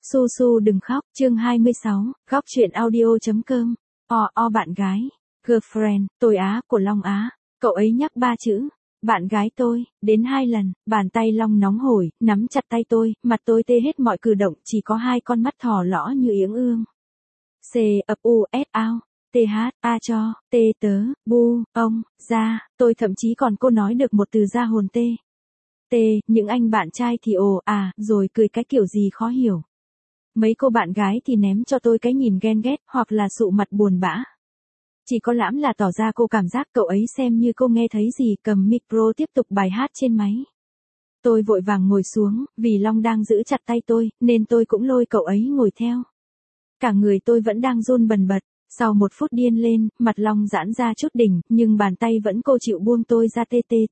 Su Su đừng khóc, chương 26, góc truyện audio.com. Bạn gái, girlfriend, tôi Á của Long Á. Cậu ấy nhắc 3 chữ, bạn gái tôi, đến 2 lần, bàn tay Long nóng hổi, nắm chặt tay tôi, mặt tôi tê hết mọi cử động, chỉ có 2 con mắt thỏ lõ như yếng ương. C, ập u, s, ao, th, a cho, t tớ, bu, ông, ra, tôi thậm chí còn cô nói được một từ ra hồn t. Những anh bạn trai thì ồ rồi cười cái kiểu gì khó hiểu. Mấy cô bạn gái thì ném cho tôi cái nhìn ghen ghét hoặc là sụ mặt buồn bã. Chỉ có Lãm là tỏ ra cô cảm giác cậu ấy xem như cô nghe thấy gì, cầm micro tiếp tục bài hát trên máy. Tôi vội vàng ngồi xuống, vì Long đang giữ chặt tay tôi, nên tôi cũng lôi cậu ấy ngồi theo. Cả người tôi vẫn đang run bần bật, sau 1 phút điên lên, mặt Long giãn ra chút đỉnh, nhưng bàn tay vẫn cô chịu buông tôi ra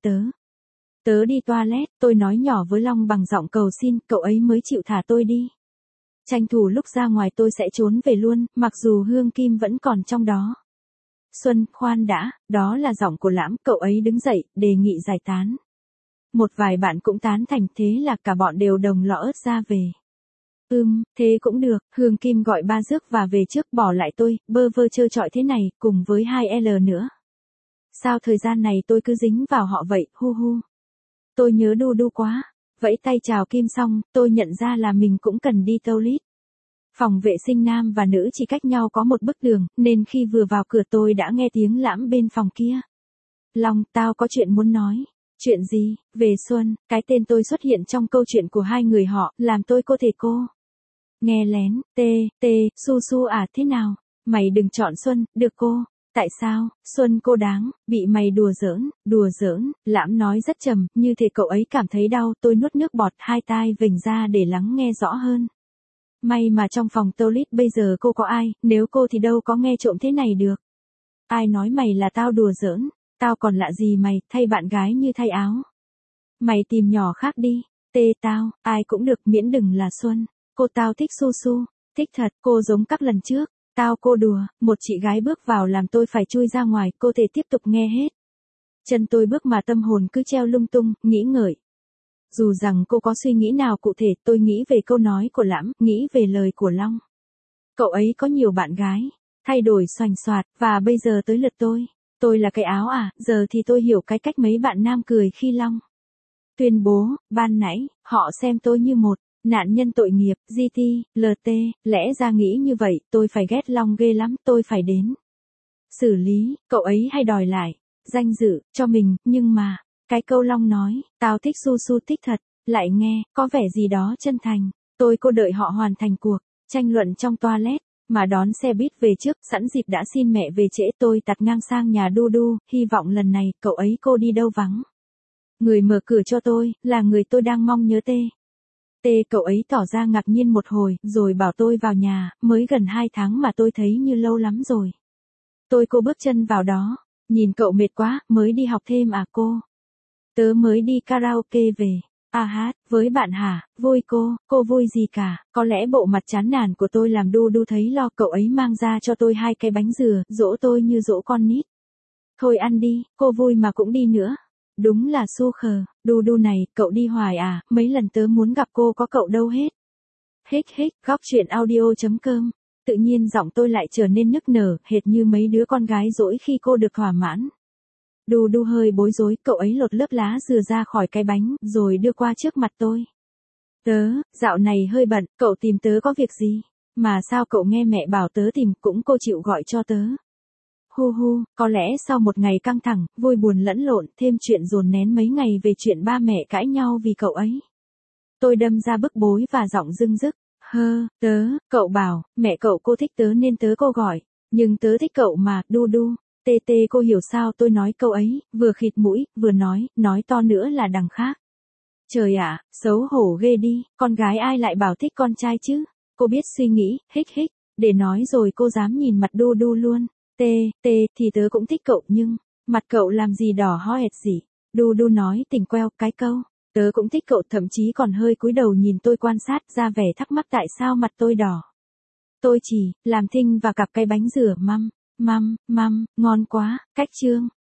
tớ đi toilet, tôi nói nhỏ với Long bằng giọng cầu xin, cậu ấy mới chịu thả tôi đi. Tranh thủ lúc ra ngoài tôi sẽ trốn về luôn, mặc dù Hương Kim vẫn còn trong đó. Xuân, khoan đã, đó là giọng của Lãm, cậu ấy đứng dậy, đề nghị giải tán. Một vài bạn cũng tán thành, thế là cả bọn đều đồng lọ ớt ra về. Thế cũng được, Hương Kim gọi ba rước và về trước, bỏ lại tôi, bơ vơ trơ trọi thế này, cùng với 2L nữa. Sao thời gian này tôi cứ dính vào họ vậy, hu hu. Tôi nhớ đu đu quá. Vẫy tay chào Kim xong, tôi nhận ra là mình cũng cần đi toilet. Phòng vệ sinh nam và nữ chỉ cách nhau có 1 bức đường, nên khi vừa vào cửa tôi đã nghe tiếng Lãm bên phòng kia. Long, tao có chuyện muốn nói. Chuyện gì? Về Xuân, cái tên tôi xuất hiện trong câu chuyện của 2 người họ, làm tôi cô thể cô. Nghe lén, Su Su thế nào? Mày đừng chọn Xuân, được cô. Tại sao, Xuân cô đáng, bị mày đùa giỡn, Lãm nói rất trầm, như thể cậu ấy cảm thấy đau, tôi nuốt nước bọt, 2 tai vểnh ra để lắng nghe rõ hơn. May mà trong phòng toilet bây giờ cô có ai, nếu cô thì đâu có nghe trộm thế này được. Ai nói mày là tao đùa giỡn, tao còn lạ gì mày, thay bạn gái như thay áo. Mày tìm nhỏ khác đi, tao, ai cũng được miễn đừng là Xuân, cô tao thích Su Su, thích thật, cô giống các lần trước. Tao cô đùa, một chị gái bước vào làm tôi phải chui ra ngoài, cô thể tiếp tục nghe hết. Chân tôi bước mà tâm hồn cứ treo lung tung, nghĩ ngợi. Dù rằng cô có suy nghĩ nào cụ thể, tôi nghĩ về câu nói của Lãm, nghĩ về lời của Long. Cậu ấy có nhiều bạn gái, thay đổi xoành xoạt, và bây giờ tới lượt tôi. Tôi là cái áo giờ thì tôi hiểu cái cách mấy bạn nam cười khi Long tuyên bố, ban nãy, họ xem tôi như một nạn nhân tội nghiệp, GT, LT, lẽ ra nghĩ như vậy, tôi phải ghét Long ghê lắm, tôi phải đến xử lý, cậu ấy hay đòi lại danh dự cho mình, nhưng mà, cái câu Long nói, tao thích Su Su thích thật, lại nghe, có vẻ gì đó chân thành, cô đợi họ hoàn thành cuộc tranh luận trong toilet, mà đón xe buýt về trước, sẵn dịp đã xin mẹ về trễ, tôi tạt ngang sang nhà đu đu, hy vọng lần này, cậu ấy cô đi đâu vắng. Người mở cửa cho tôi, là người tôi đang mong nhớ cậu ấy tỏ ra ngạc nhiên một hồi, rồi bảo tôi vào nhà, mới gần 2 tháng mà tôi thấy như lâu lắm rồi. Cô bước chân vào đó, nhìn cậu mệt quá, mới đi học thêm cô? Tớ mới đi karaoke về. Hát, với bạn hả, vui cô vui gì cả, có lẽ bộ mặt chán nản của tôi làm đu đu thấy lo, cậu ấy mang ra cho tôi 2 cái bánh dừa, dỗ tôi như dỗ con nít. Thôi ăn đi, cô vui mà cũng đi nữa. Đúng là su khờ, đu đu này, cậu đi hoài mấy lần tớ muốn gặp cô có cậu đâu hết. Góc truyện audio.com. Tự nhiên giọng tôi lại trở nên nức nở, hệt như mấy đứa con gái dỗi khi cô được thỏa mãn. Đu đu hơi bối rối, cậu ấy lột lớp lá dừa ra khỏi cái bánh, rồi đưa qua trước mặt tôi. Dạo này hơi bận, cậu tìm tớ có việc gì? Mà sao cậu nghe mẹ bảo tớ tìm, cũng cô chịu gọi cho tớ. Có lẽ sau một ngày căng thẳng, vui buồn lẫn lộn, thêm chuyện dồn nén mấy ngày về chuyện ba mẹ cãi nhau vì cậu ấy. Tôi đâm ra bức bối và giọng dưng dứt. Cậu bảo, mẹ cậu cô thích tớ nên tớ cô gọi, nhưng tớ thích cậu mà, đu đu. Cô hiểu sao tôi nói câu ấy, vừa khịt mũi, vừa nói to nữa là đằng khác. Trời ạ, xấu hổ ghê đi, con gái ai lại bảo thích con trai chứ? Cô biết suy nghĩ, để nói rồi cô dám nhìn mặt đu đu luôn. Thì tớ cũng thích cậu nhưng, mặt cậu làm gì đỏ ho hệt gì? Đu đu nói tỉnh queo cái câu. Tớ cũng thích cậu, thậm chí còn hơi cúi đầu nhìn tôi quan sát, ra vẻ thắc mắc tại sao mặt tôi đỏ. Tôi chỉ làm thinh và cặp cái bánh dừa măm, ngon quá, cách trương.